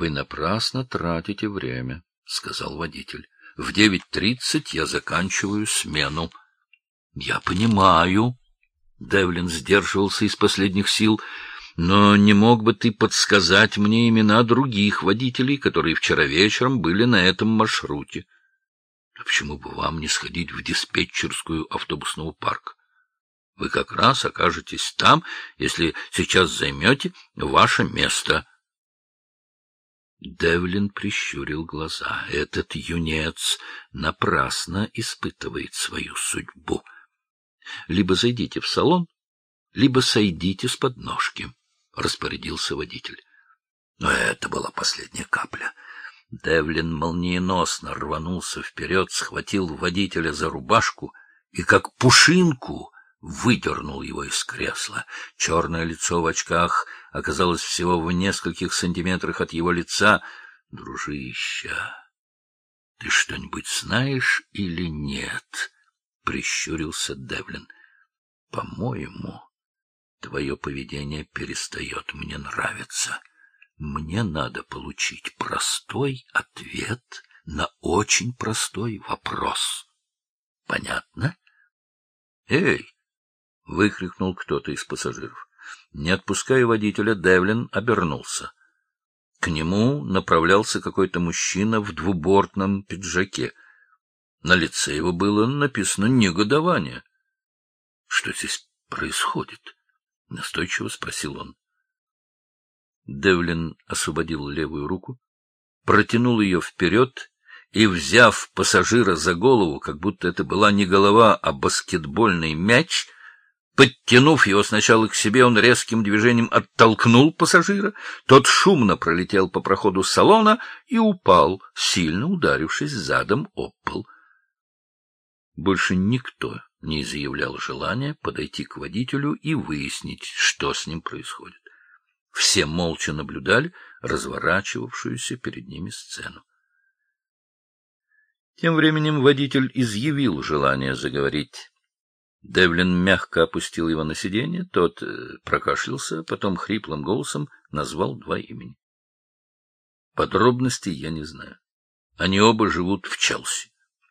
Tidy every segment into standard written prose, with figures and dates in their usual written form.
Вы напрасно тратите время, — сказал водитель. — В 9:30 я заканчиваю смену. — Я понимаю. Девлин сдерживался из последних сил. — Но не мог бы ты подсказать мне имена других водителей, которые вчера вечером были на этом маршруте? А почему бы вам не сходить в диспетчерскую автобусного парка? Вы как раз окажетесь там, если сейчас займете ваше место. Девлин прищурил глаза. Этот юнец напрасно испытывает свою судьбу. Либо зайдите в салон, либо сойдите с подножки, — распорядился водитель. Но это была последняя капля. Девлин молниеносно рванулся вперед, схватил водителя за рубашку и, как пушинку, выдернул его из кресла. Черное лицо в очках оказалось всего в нескольких сантиметрах от его лица. — Дружище, ты что-нибудь знаешь или нет? — прищурился Девлин. — По-моему, твое поведение перестает мне нравиться. Мне надо получить простой ответ на очень простой вопрос. Понятно? — Эй! — выкрикнул кто-то из пассажиров. Не отпуская водителя, Девлин обернулся. К нему направлялся какой-то мужчина в двубортном пиджаке. На лице его было написано негодование. — Что здесь происходит? — настойчиво спросил он. Девлин освободил левую руку, протянул ее вперед и, взяв пассажира за голову, как будто это была не голова, а баскетбольный мяч, подтянув его сначала к себе, он резким движением оттолкнул пассажира. Тот шумно пролетел по проходу салона и упал, сильно ударившись задом об пол. Больше никто не изъявлял желания подойти к водителю и выяснить, что с ним происходит. Все молча наблюдали разворачивавшуюся перед ними сцену. Тем временем водитель изъявил желание заговорить. Девлин мягко опустил его на сиденье, тот прокашлялся, потом хриплым голосом назвал два имени. Подробностей я не знаю. Они оба живут в Челси.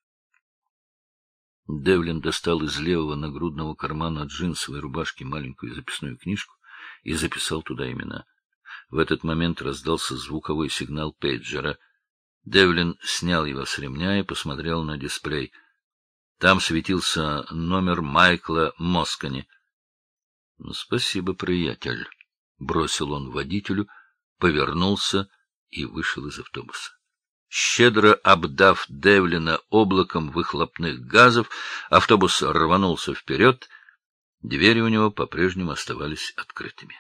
Девлин достал из левого нагрудного кармана джинсовой рубашки маленькую записную книжку и записал туда имена. В этот момент раздался звуковой сигнал пейджера. Девлин снял его с ремня и посмотрел на дисплей. Там светился номер Майкла Москани. — Спасибо, приятель, — бросил он водителю, повернулся и вышел из автобуса. Щедро обдав Девлина облаком выхлопных газов, автобус рванулся вперед. Двери у него по-прежнему оставались открытыми.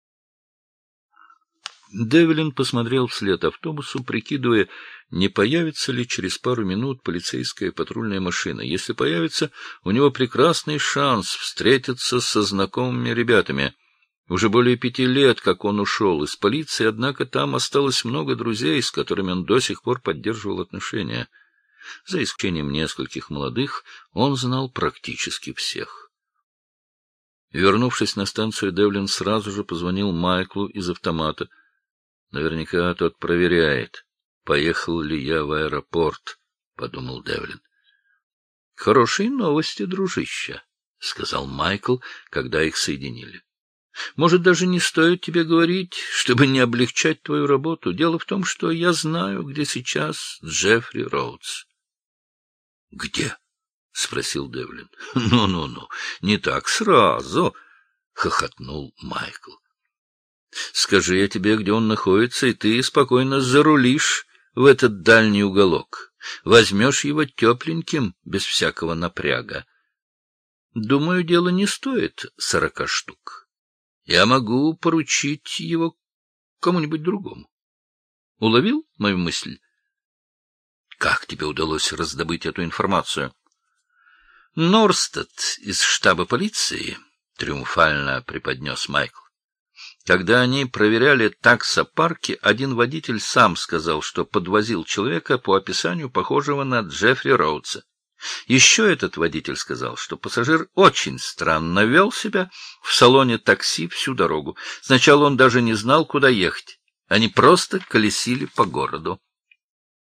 Девлин посмотрел вслед автобусу, прикидывая, не появится ли через пару минут полицейская патрульная машина. Если появится, у него прекрасный шанс встретиться со знакомыми ребятами. Уже более 5 лет, как он ушел из полиции, однако там осталось много друзей, с которыми он до сих пор поддерживал отношения. За исключением нескольких молодых, он знал практически всех. Вернувшись на станцию, Девлин сразу же позвонил Майклу из автомата. Наверняка тот проверяет, поехал ли я в аэропорт, — подумал Девлин. — Хорошие новости, дружище, — сказал Майкл, когда их соединили. — Может, даже не стоит тебе говорить, чтобы не облегчать твою работу. Дело в том, что я знаю, где сейчас Джеффри Роудс. — Где? — спросил Девлин. — Ну, не так сразу, — хохотнул Майкл. — Скажи я тебе, где он находится, и ты спокойно зарулишь в этот дальний уголок. Возьмешь его тепленьким, без всякого напряга. Думаю, дело не стоит 40 штук. Я могу поручить его кому-нибудь другому. Уловил мою мысль? Как тебе удалось раздобыть эту информацию? Норстед из штаба полиции триумфально преподнес Майкл. Когда они проверяли таксопарки, один водитель сам сказал, что подвозил человека по описанию похожего на Джеффри Роудса. Еще этот водитель сказал, что пассажир очень странно вел себя в салоне такси всю дорогу. Сначала он даже не знал, куда ехать. Они просто колесили по городу.